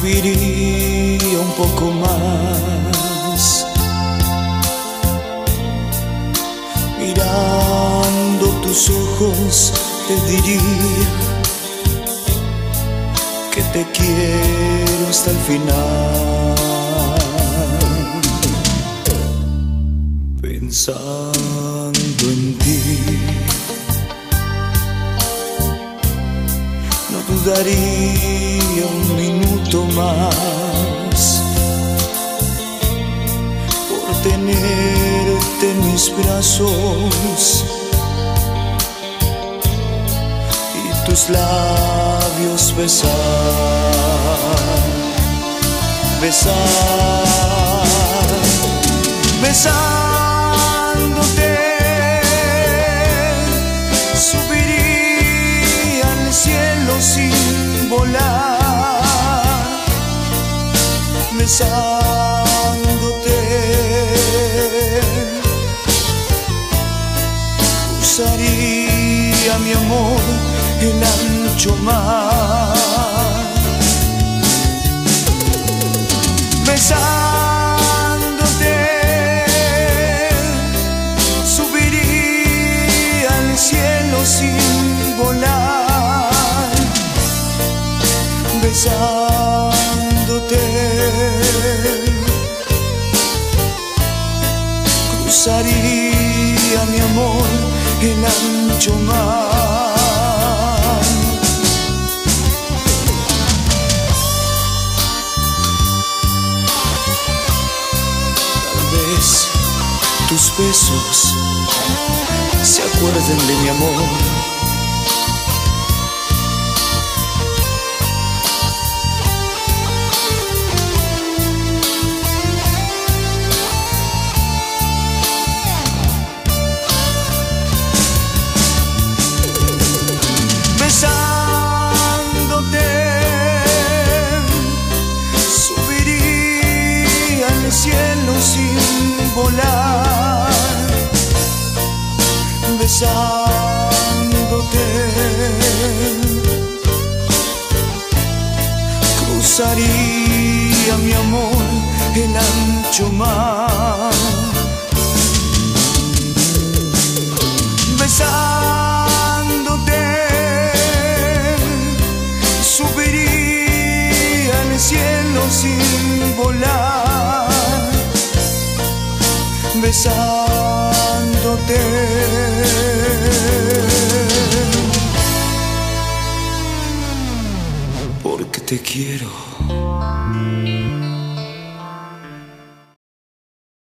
Subiría un poco más, mirando tus ojos te diría que te quiero hasta el final. Pensando en ti, no dudaría un minuto más por tenerte en mis brazos y tus labios besar, besar, besándote. Subiría al cielo sin volar, besándote. Cruzaría mi amor el ancho mar, besándote. Subiría al cielo sin volar, besándote. Cruzaría mi amor el ancho mar. Tal vez tus besos se acuerden de mi amor. Besándote, subiría al cielo sin volar, besándote. Cruzaría mi amor el ancho mar, besándote. Subiría al cielo sin volar, besándote. Porque te quiero.